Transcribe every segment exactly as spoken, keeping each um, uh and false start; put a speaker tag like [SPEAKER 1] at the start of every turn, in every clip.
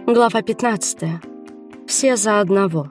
[SPEAKER 1] Глава пятнадцатая. Все за одного.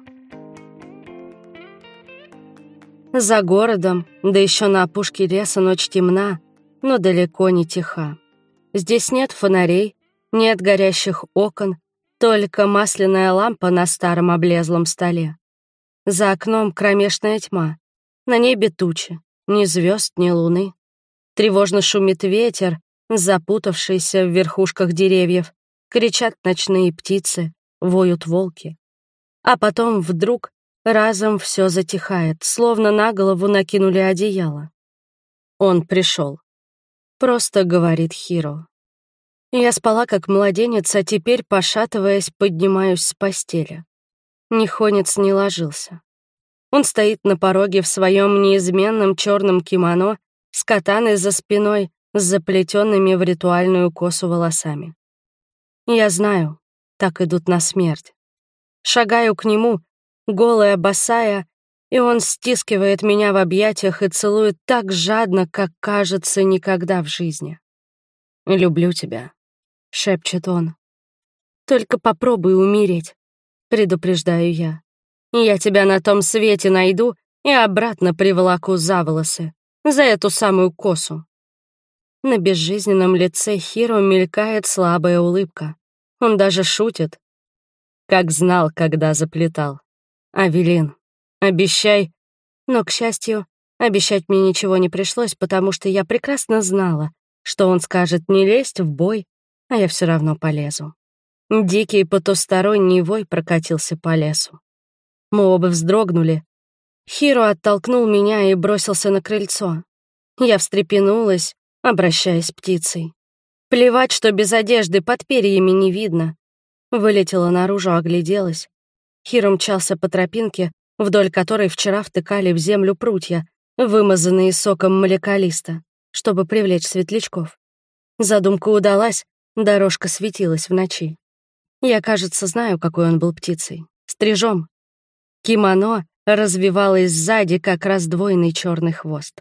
[SPEAKER 1] За городом, да еще на опушке леса ночь темна, но далеко не тиха. Здесь нет фонарей, нет горящих окон, только масляная лампа на старом облезлом столе. За окном кромешная тьма, на небе тучи, ни звезд, ни луны. Тревожно шумит ветер, запутавшийся в верхушках деревьев, кричат ночные птицы, воют волки. А потом вдруг разом все затихает, словно на голову накинули одеяло. Он пришел. Просто говорит Хиро. Я спала как младенец, а теперь, пошатываясь, поднимаюсь с постели. Нихонец не ложился. Он стоит на пороге в своем неизменном черном кимоно с катаной за спиной, с заплетенными в ритуальную косу волосами. Я знаю, так идут на смерть. Шагаю к нему, голая, босая, и он стискивает меня в объятиях и целует так жадно, как, кажется, никогда в жизни. «Люблю тебя», — шепчет он. «Только попробуй умереть», — предупреждаю я. «Я тебя на том свете найду и обратно приволоку за волосы, за эту самую косу». На безжизненном лице Хиро мелькает слабая улыбка. Он даже шутит. Как знал, когда заплетал. «Авелин, обещай». Но, к счастью, обещать мне ничего не пришлось, потому что я прекрасно знала, что он скажет не лезть в бой, а я все равно полезу. Дикий потусторонний вой прокатился по лесу. Мы оба вздрогнули. Хиро оттолкнул меня и бросился на крыльцо. Я встрепенулась, обращаясь птицей. Плевать, что без одежды под перьями не видно. Вылетела наружу, огляделась. Хиро мчался по тропинке, вдоль которой вчера втыкали в землю прутья, вымазанные соком молекалиста, чтобы привлечь светлячков. Задумка удалась, дорожка светилась в ночи. Я, кажется, знаю, какой он был птицей. Стрижом. Кимоно развивалось сзади, как раздвоенный черный хвост.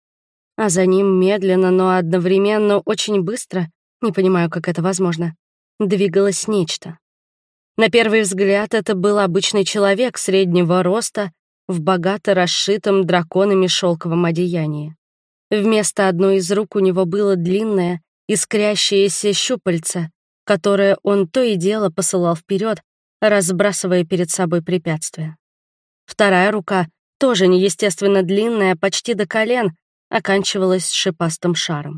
[SPEAKER 1] А за ним медленно, но одновременно очень быстро, не понимаю, как это возможно, двигалось нечто. На первый взгляд это был обычный человек среднего роста в богато расшитом драконами шелковом одеянии. Вместо одной из рук у него было длинное, искрящееся щупальце, которое он то и дело посылал вперед, разбрасывая перед собой препятствия. Вторая рука, тоже неестественно длинная, почти до колен, оканчивалась шипастым шаром.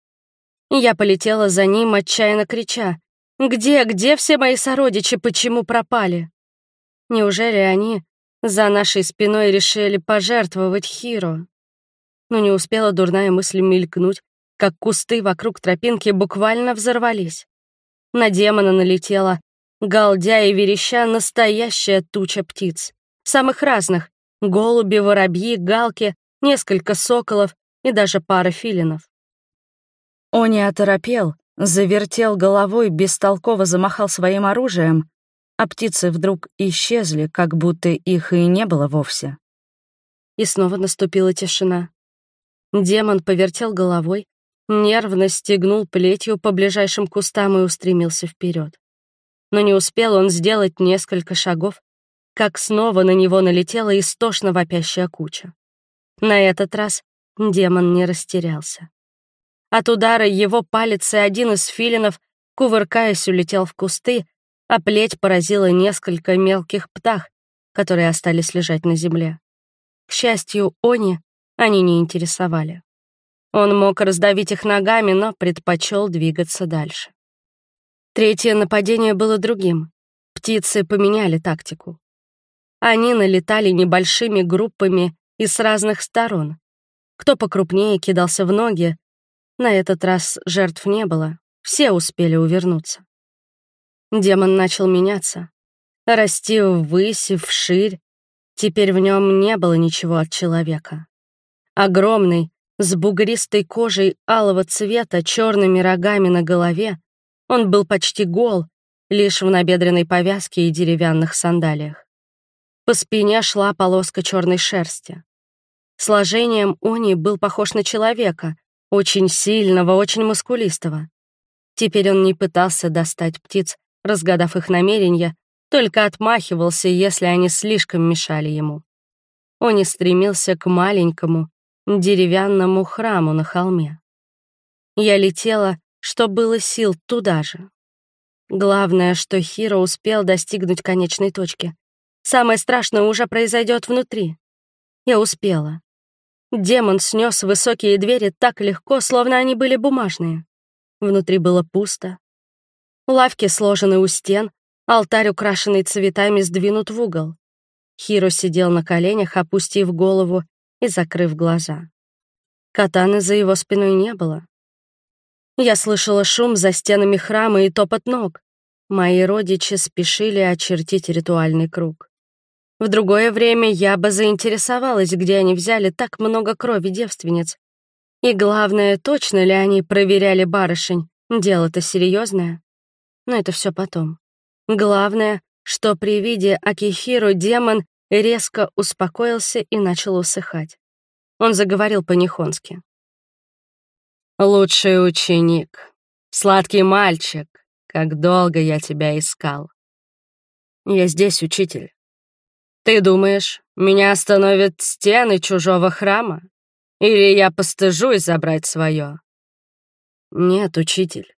[SPEAKER 1] Я полетела за ним, отчаянно крича: «Где, где все мои сородичи, почему пропали?» Неужели они за нашей спиной решили пожертвовать Хиро? Но не успела дурная мысль мелькнуть, как кусты вокруг тропинки буквально взорвались. На демона налетела, галдя и вереща, настоящая туча птиц. Самых разных — голуби, воробьи, галки, несколько соколов и даже пара филинов. Он не оторопел, завертел головой, бестолково замахал своим оружием, а птицы вдруг исчезли, как будто их и не было вовсе. И снова наступила тишина. Демон повертел головой, нервно стегнул плетью по ближайшим кустам и устремился вперед. Но не успел он сделать несколько шагов, как снова на него налетела истошно вопящая куча. На этот раз демон не растерялся. От удара его палец и один из филинов, кувыркаясь, улетел в кусты, а плеть поразила несколько мелких птах, которые остались лежать на земле. К счастью, Они они не интересовали. Он мог раздавить их ногами, но предпочел двигаться дальше. Третье нападение было другим. Птицы поменяли тактику. Они налетали небольшими группами и с разных сторон. Кто покрупнее кидался в ноги. На этот раз жертв не было, все успели увернуться. Демон начал меняться, расти ввысь и вширь. Теперь в нем не было ничего от человека. Огромный, с бугристой кожей алого цвета, черными рогами на голове, он был почти гол, лишь в набедренной повязке и деревянных сандалиях. По спине шла полоска черной шерсти. Сложением Они был похож на человека, очень сильного, очень мускулистого. Теперь он не пытался достать птиц, разгадав их намерения, только отмахивался, если они слишком мешали ему. Он не стремился к маленькому деревянному храму на холме. Я летела, что было сил, туда же. Главное, что Хиро успел достигнуть конечной точки. Самое страшное уже произойдет внутри. Я успела. Демон снес высокие двери так легко, словно они были бумажные. Внутри было пусто. Лавки сложены у стен, алтарь, украшенный цветами, сдвинут в угол. Хиро сидел на коленях, опустив голову и закрыв глаза. Катаны за его спиной не было. Я слышала шум за стенами храма и топот ног. Мои родичи спешили очертить ритуальный круг. В другое время я бы заинтересовалась, где они взяли так много крови девственниц. И главное, точно ли они проверяли барышень, дело-то серьезное. Но это все потом. Главное, что при виде Акихиро демон резко успокоился и начал усыхать. Он заговорил по-нихонски. «Лучший ученик, сладкий мальчик, как долго я тебя искал. Я здесь, учитель. Ты думаешь, меня остановят стены чужого храма? Или я постыжусь забрать свое? Нет, учитель.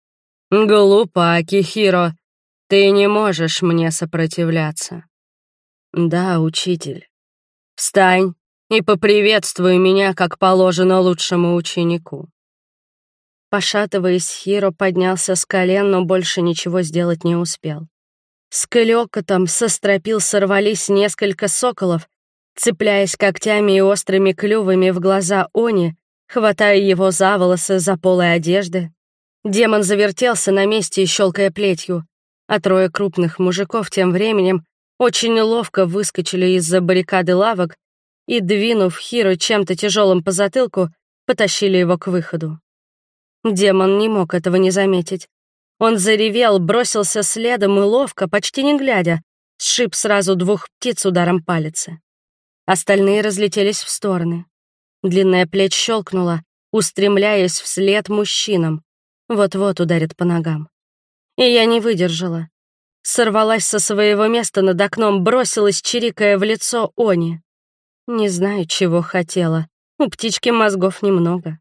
[SPEAKER 1] Глупо, Акихиро, ты не можешь мне сопротивляться. Да, учитель. Встань и поприветствуй меня, как положено лучшему ученику». Пошатываясь, Хиро поднялся с колен, но больше ничего сделать не успел. С клёкотом со стропил сорвались несколько соколов, цепляясь когтями и острыми клювами в глаза Они, хватая его за волосы, за полы одежды. Демон завертелся на месте, щелкая плетью, а трое крупных мужиков тем временем очень ловко выскочили из-за баррикады лавок и, двинув Хиро чем-то тяжелым по затылку, потащили его к выходу. Демон не мог этого не заметить. Он заревел, бросился следом и ловко, почти не глядя, сшиб сразу двух птиц ударом палицы. Остальные разлетелись в стороны. Длинная плеть щелкнула, устремляясь вслед мужчинам. Вот-вот ударит по ногам. И я не выдержала. Сорвалась со своего места над окном, бросилась, чирикая в лицо Они. Не знаю, чего хотела. У птички мозгов немного.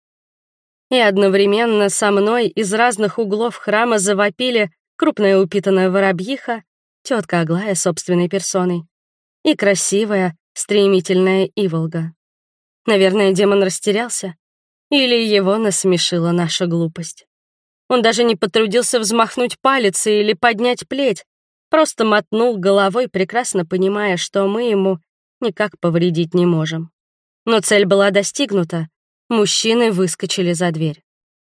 [SPEAKER 1] И одновременно со мной из разных углов храма завопили крупная упитанная воробьиха, тетка Аглая собственной персоной, и красивая, стремительная Иволга. Наверное, демон растерялся, или его насмешила наша глупость. Он даже не потрудился взмахнуть палицей или поднять плеть, просто мотнул головой, прекрасно понимая, что мы ему никак повредить не можем. Но цель была достигнута. Мужчины выскочили за дверь.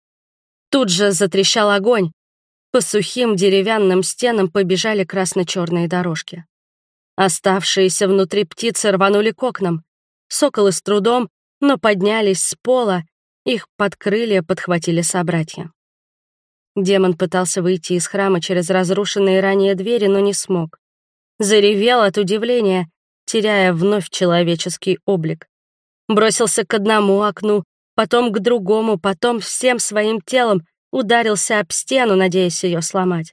[SPEAKER 1] Тут же затрещал огонь. По сухим деревянным стенам побежали красно-черные дорожки. Оставшиеся внутри птицы рванули к окнам. Соколы с трудом, но поднялись с пола, их под крылья подхватили собратья. Демон пытался выйти из храма через разрушенные ранее двери, но не смог. Заревел от удивления, теряя вновь человеческий облик. Бросился к одному окну, потом к другому, потом всем своим телом ударился об стену, надеясь ее сломать.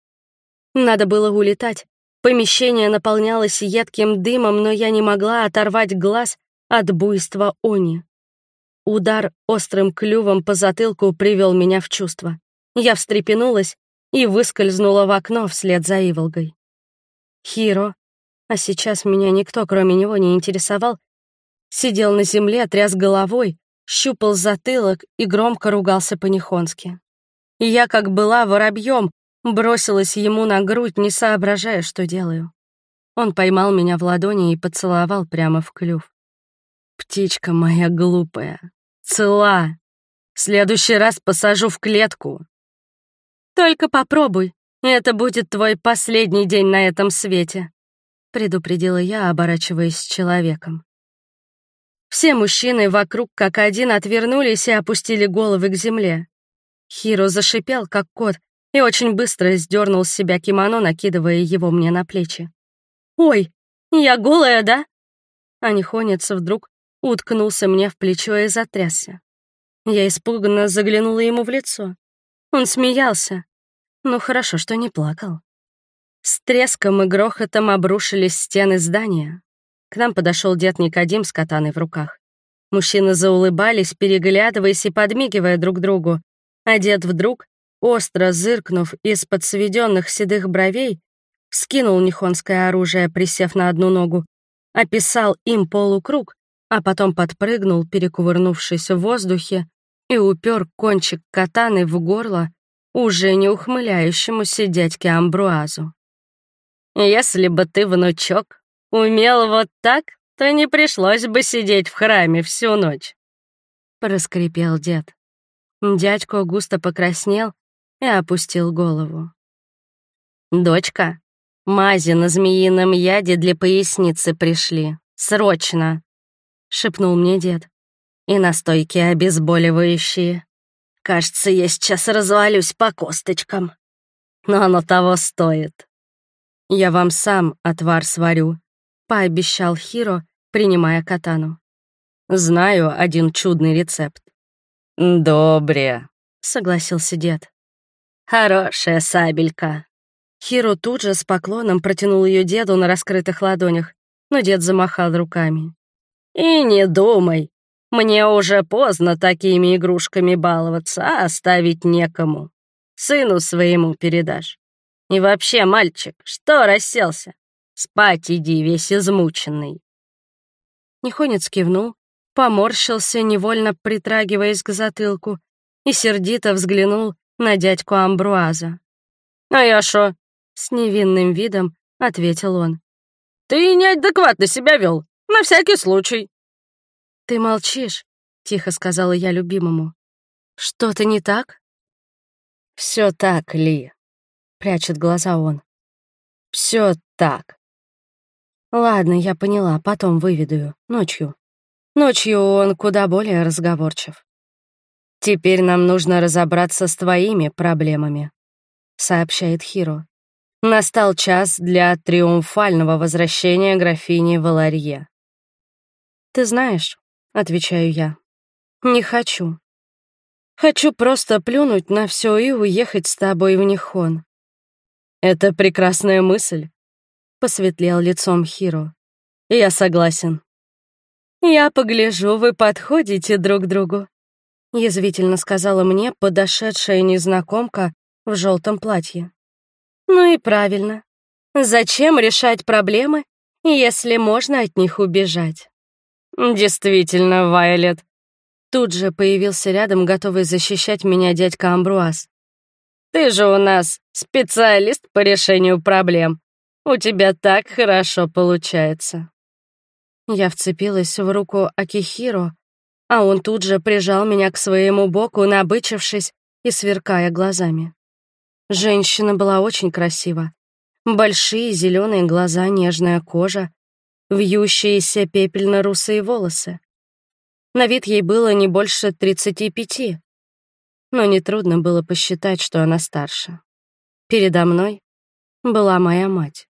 [SPEAKER 1] Надо было улетать. Помещение наполнялось едким дымом, но я не могла оторвать глаз от буйства Они. Удар острым клювом по затылку привел меня в чувство. Я встрепенулась и выскользнула в окно вслед за Иволгой. Хиро, а сейчас меня никто, кроме него, не интересовал, сидел на земле, тряс головой, щупал затылок и громко ругался по-нихонски. Я, как была воробьем, бросилась ему на грудь, не соображая, что делаю. Он поймал меня в ладони и поцеловал прямо в клюв. «Птичка моя глупая, цела. В следующий раз посажу в клетку». «Только попробуй, это будет твой последний день на этом свете», предупредила я, оборачиваясь с человеком. Все мужчины вокруг как один отвернулись и опустили головы к земле. Хиро зашипел, как кот, и очень быстро сдернул с себя кимоно, накидывая его мне на плечи. «Ой, я голая, да?» А нихонец вдруг уткнулся мне в плечо и затрясся. Я испуганно заглянула ему в лицо. Он смеялся. Ну, хорошо, что не плакал. С треском и грохотом обрушились стены здания. К нам подошел дед Никодим с катаной в руках. Мужчины заулыбались, переглядываясь и подмигивая друг другу, а дед вдруг, остро зыркнув из-под сведенных седых бровей, вскинул нихонское оружие, присев на одну ногу, описал им полукруг, а потом подпрыгнул, перекувырнувшись в воздухе, и упер кончик катаны в горло уже не ухмыляющемуся дядьке Амбруазу. «Если бы ты, внучок, умел вот так, то не пришлось бы сидеть в храме всю ночь», — проскрипел дед. Дядька густо покраснел и опустил голову. «Дочка, мази на змеином яде для поясницы пришли. Срочно!» — шепнул мне дед. «И настойки обезболивающие. Кажется, я сейчас развалюсь по косточкам. Но оно того стоит». «Я вам сам отвар сварю», — пообещал Хиро, принимая катану. «Знаю один чудный рецепт». «Добре», — согласился дед. «Хорошая сабелька». Хиро тут же с поклоном протянул ее деду на раскрытых ладонях, но дед замахал руками. «И не думай, мне уже поздно такими игрушками баловаться, а оставить некому. Сыну своему передашь. И вообще, мальчик, что расселся? Спать иди, весь измученный». Нихонец кивнул, поморщился, невольно притрагиваясь к затылку, и сердито взглянул на дядьку Амбруаза. «А я шо?» — с невинным видом ответил он. «Ты неадекватно себя вел, на всякий случай». «Ты молчишь», — тихо сказала я любимому. «Что-то не так?» «Все так, Ли», — прячет глаза он. «Все так». «Ладно, я поняла, потом выведаю, ночью. Ночью он куда более разговорчив. Теперь нам нужно разобраться с твоими проблемами», — сообщает Хиро. «Настал час для триумфального возвращения графини Валарье». «Ты знаешь», — отвечаю я, — «не хочу. Хочу просто плюнуть на все и уехать с тобой в Нихон». «Это прекрасная мысль», — посветлел лицом Хиро. «Я согласен». «Я погляжу, вы подходите друг к другу», — язвительно сказала мне подошедшая незнакомка в желтом платье. «Ну и правильно. Зачем решать проблемы, если можно от них убежать?» «Действительно, Вайолет». Тут же появился рядом, готовый защищать меня дядька Амбруаз. «Ты же у нас специалист по решению проблем. У тебя так хорошо получается». Я вцепилась в руку Акихиро, а он тут же прижал меня к своему боку, набычившись и сверкая глазами. Женщина была очень красива. Большие зеленые глаза, нежная кожа, вьющиеся пепельно-русые волосы. На вид ей было не больше тридцати пяти, но нетрудно было посчитать, что она старше. Передо мной была моя мать.